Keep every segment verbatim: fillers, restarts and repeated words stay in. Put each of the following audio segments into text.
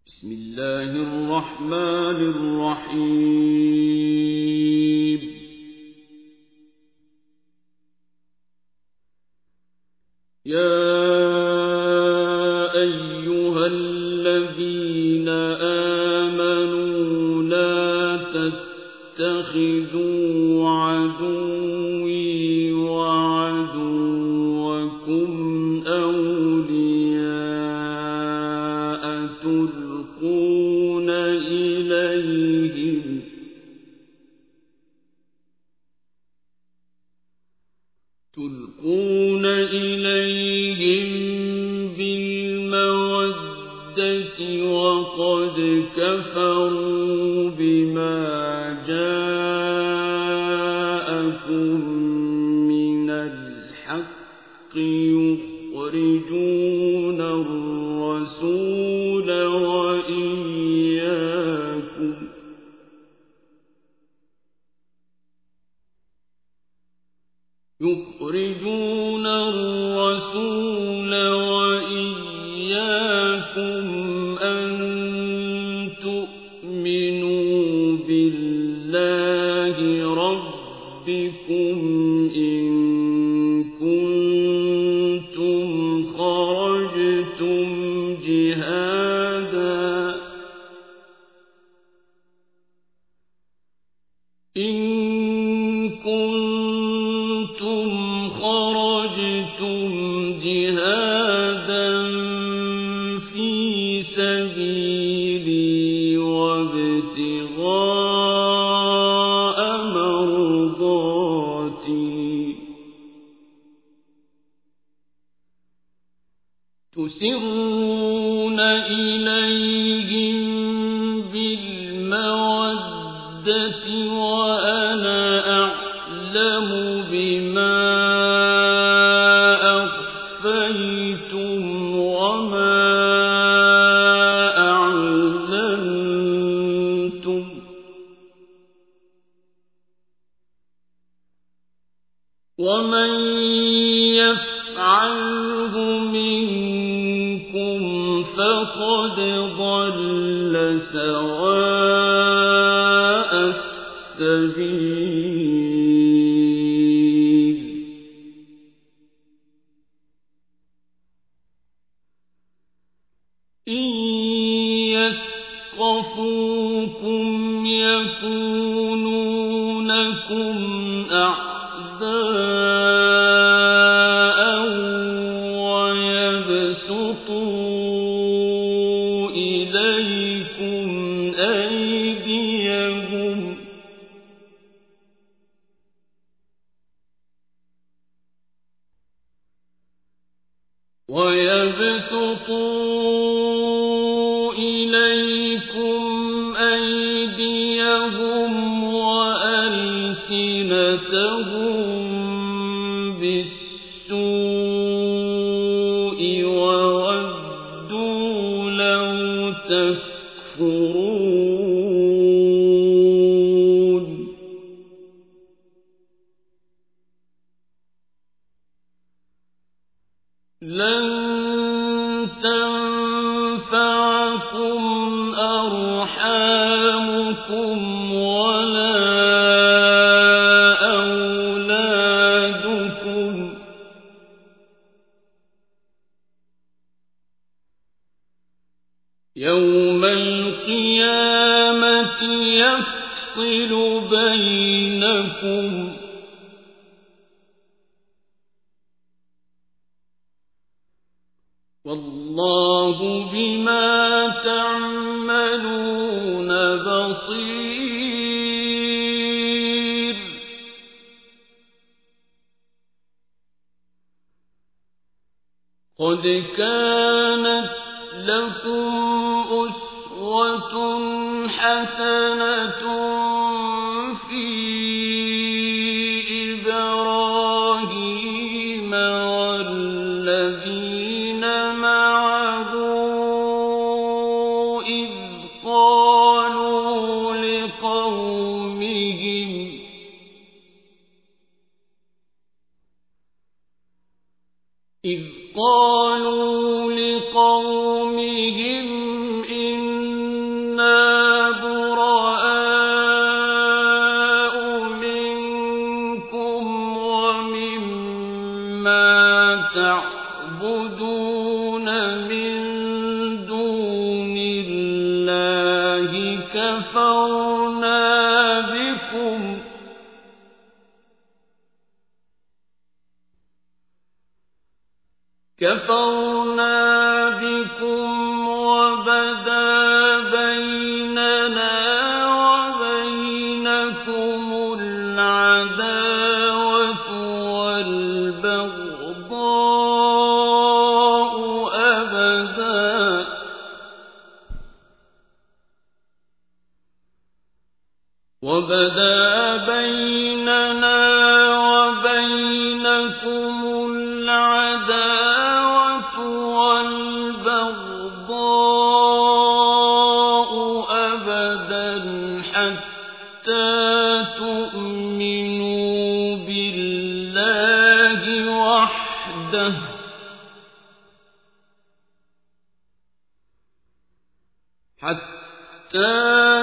بسم الله الرحمن الرحيم يا أيها الذين آمنوا لا تتخذوا عدوي وعدوكم أولياء تلقون إليهم تلقون إليهم بالمودة وقد كفروا بما جاءكم من الحق يخرجون الرسول وإياكم يخرجون الرسول وإياكم أن تؤمنوا بالله ربكم إن كنتم خرجتم جهادا إن كنتم خرجتم جهادا في سبيلي وابتغاء مرضاتي تسرون إليهم بالمودة وأنا أعلم بما أخفيتم وما أعلنتم ومن يفعله منكم فقد ضل سواء السبيل إن يثقفوكم يكونوا لكم أعداء ويبسطوا إليكم أيديهم ويبسطوا إليكم أيديهم وألسنتهم بالسوء وودوا لو تكفرون لن تنفعكم أرحامكم ولا أولادكم يوم القيامة يفصل بينكم والله بما تعملون بصير قد كانت لكم أسوة حسنة في إبراهيم والذين معه إذ قالوا لقومهم إذ قالوا لقومهم إن كفرنا بكم كفرنا بكم وبدا بيننا وبينكم العداوة والبغضاء أبدا وبدا بيننا وبينكم العداوة والبغضاء أبدا حتى تؤمنوا بالله وحده حتى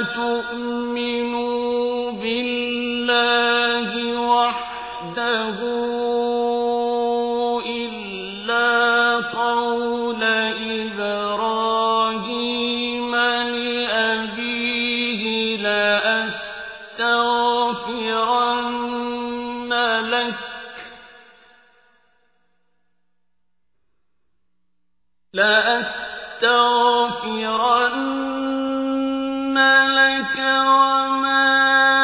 تؤمنوا بالله وحده إلا قول إبراهيم لأبيه لأستغفرن لك لأستغفرن لك وما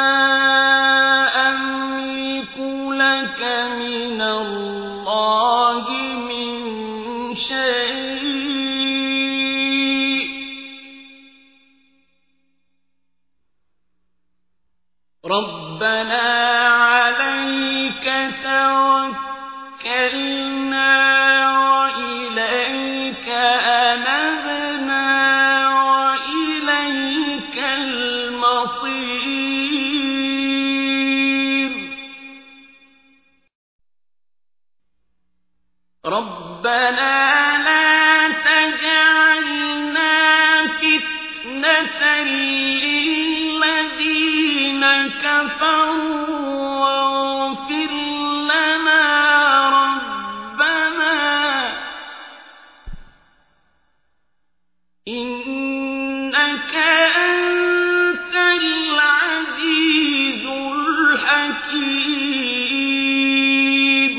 أملك لك من الله من شيء ربنا عليك توكلنا وإليك أنبنا وإليك المصير ربنا لا تجعلنا فتنة للذين كفروا واغفر لنا ربنا إنك أنت العزيز الحكيم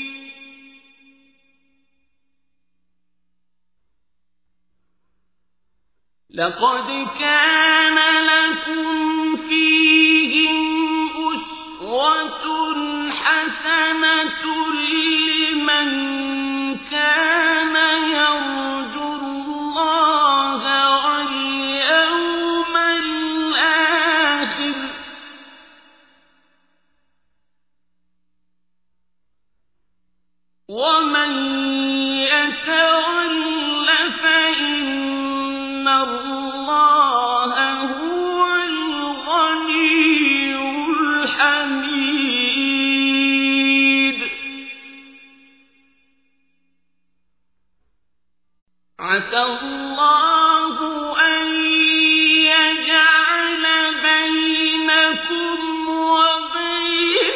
لقد كان لكم فيهم أسوة حسنة لمن كان يرجو الله واليوم الآخر ومن يتول فإن الله هو الغني الحميد عسى الله أن يجعل بينكم وبين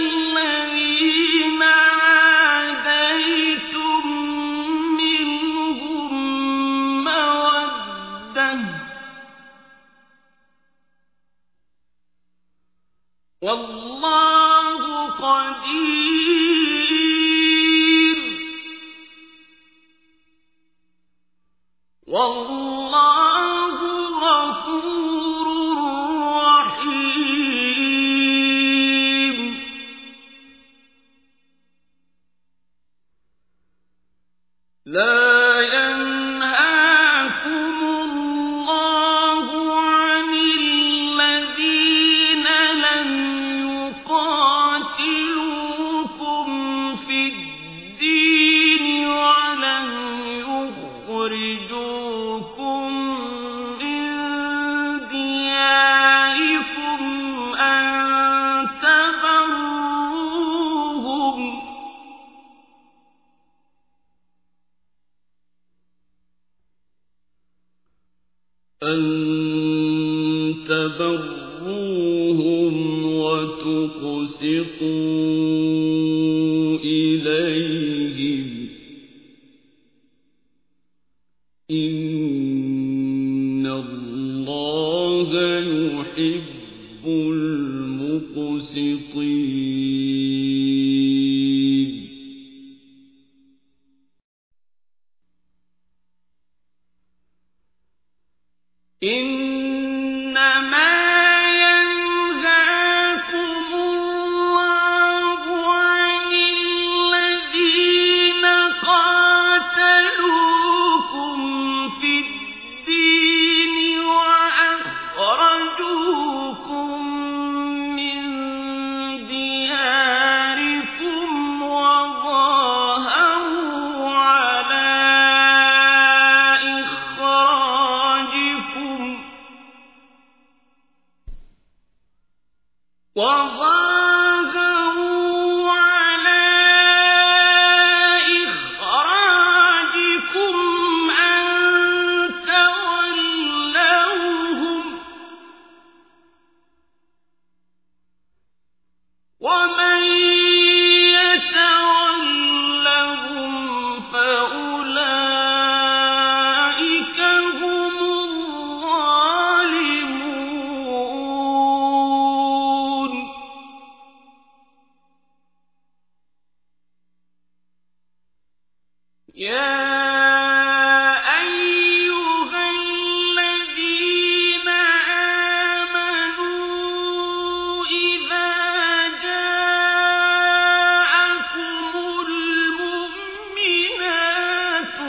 الذين عاديتم منهم مودة والله قدير والله غفور رحيم لا ينهاكم الله عن الذين لم يقاتلوكم في الدين ولم يخرجوكم من دياركم أن تبروهم أن تبروهم وتقسطوا إليهم إن الله يحب المقسطين إنما وظاهروا على إخراجكم أن تولوهم ومن يتولهم فأولئك هم الظالمون يا أيها الذين آمنوا إذا جاءكم المؤمنات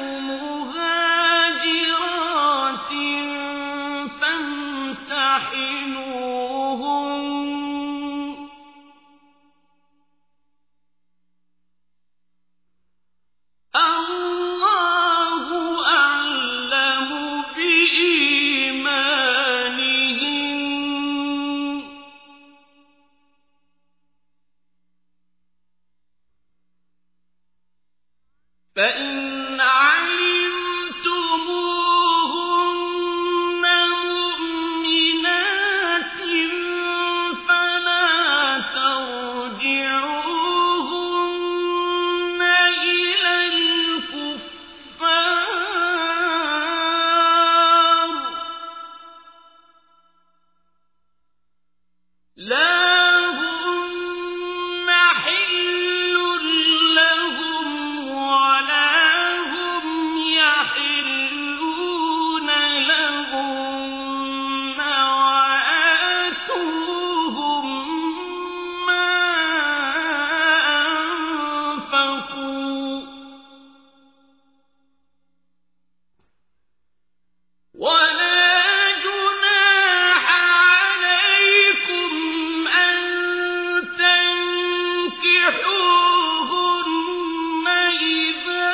مهاجرات فامتحنوهن الله أعلم بإيمانهن فإن علمتموهن مؤمنات فلا ترجعوهن إلى الكفار لا هن حل لهم ولا هم يحلون لهن وآتوهم ما أنفقوا ولا جناح عليكم أن تنكحوهن إذا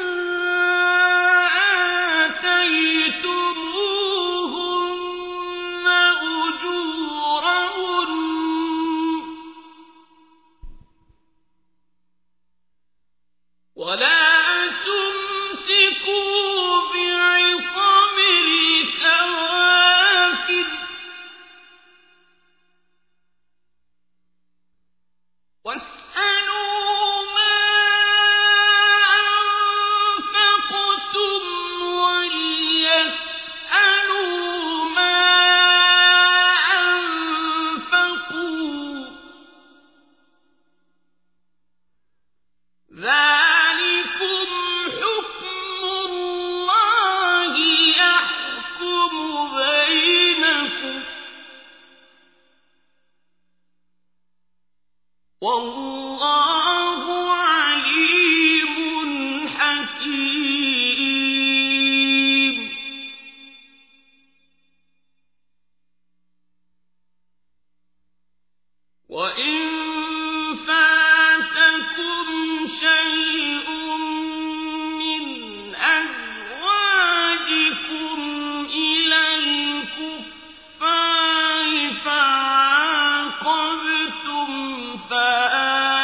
آتيتموهن أجورهن ولا تمسكوا بعصم الكوافر واسألوا ما أنفقتم وليسألوا ما أنفقوا ذلكم حكم الله يحكم بينكم والله عليم حكيم وإن فاتكم شيء من أزواجكم إلى الكفار فعاقبتم فآتوا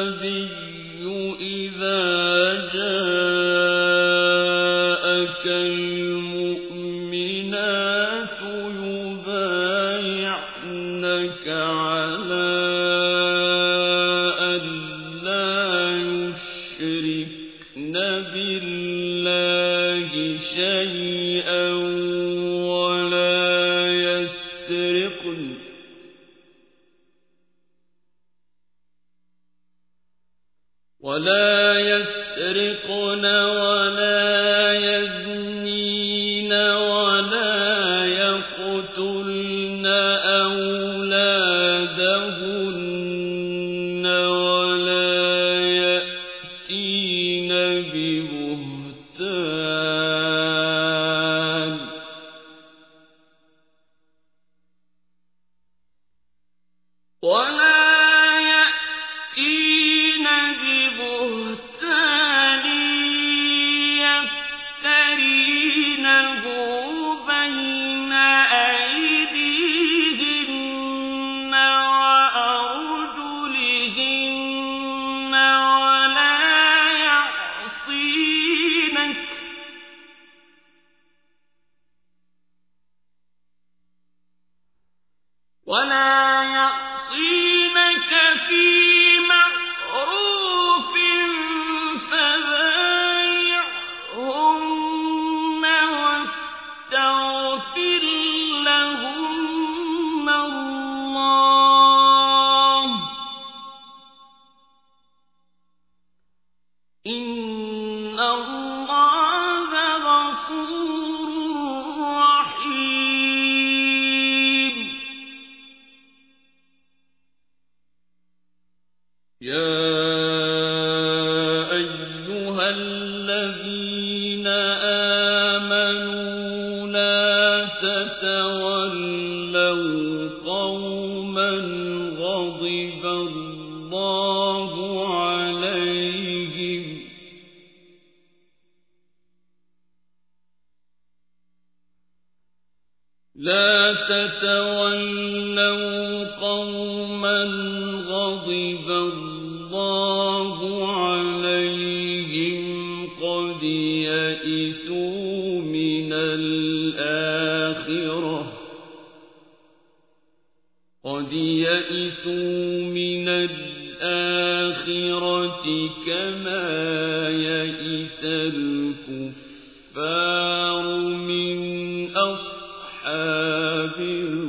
النبي إذا جاءك المؤمنات يبايعنك على أن لا يشركن بالله شيئا ولا يسرقن ولا يسرقن ولا يزنين ولا يقتلن أولادهن ولا يأتين ببهتان ولا يأتين ببهتان يفترينه بين أيديهن وأرجلهن ولا يعصينك ولا يعصينك في معروف فبايعهن واستغفر لهن الله إن الله غفور رحيم. يا أيها الذين آمنوا لا تتولوا قوما غضب الله عليهم لا تتولوا قوما غضب الله عليهم قد يئسوا من الآخرة قد يئسوا من الآخرة كما يئس الكفار من أصحاب